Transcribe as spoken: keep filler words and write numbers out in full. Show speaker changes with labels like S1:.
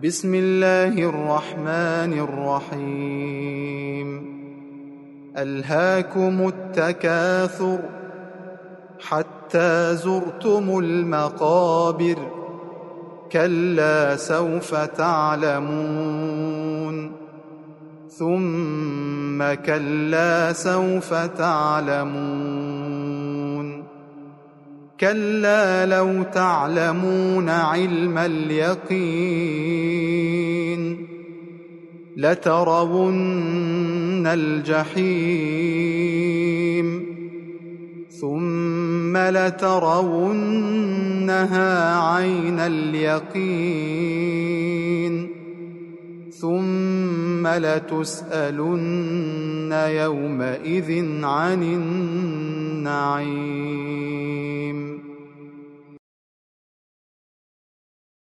S1: بسم الله الرحمن الرحيم ألهاكم التكاثر حتى زرتم المقابر كلا سوف تعلمون ثم كلا سوف تعلمون كلا لو تعلمون علم اليقين لترون الجحيم ثم لترونها عين اليقين ثم لتسألن يومئذ عن النعيم